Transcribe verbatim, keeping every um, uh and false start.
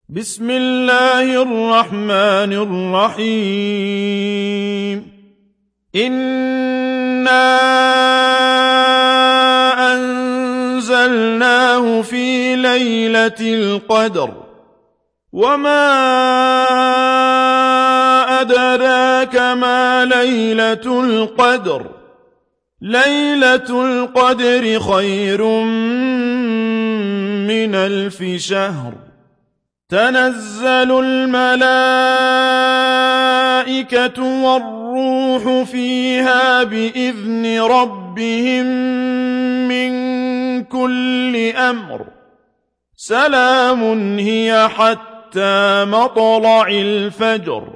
بسم الله الرحمن الرحيم إنا أنزلناه في ليلة القدر وما أدراك ما ليلة القدر ليلة القدر خير من ألف شهر تنزل الملائكة والروح فيها بإذن ربهم من كل أمر سلام هي حتى مطلع الفجر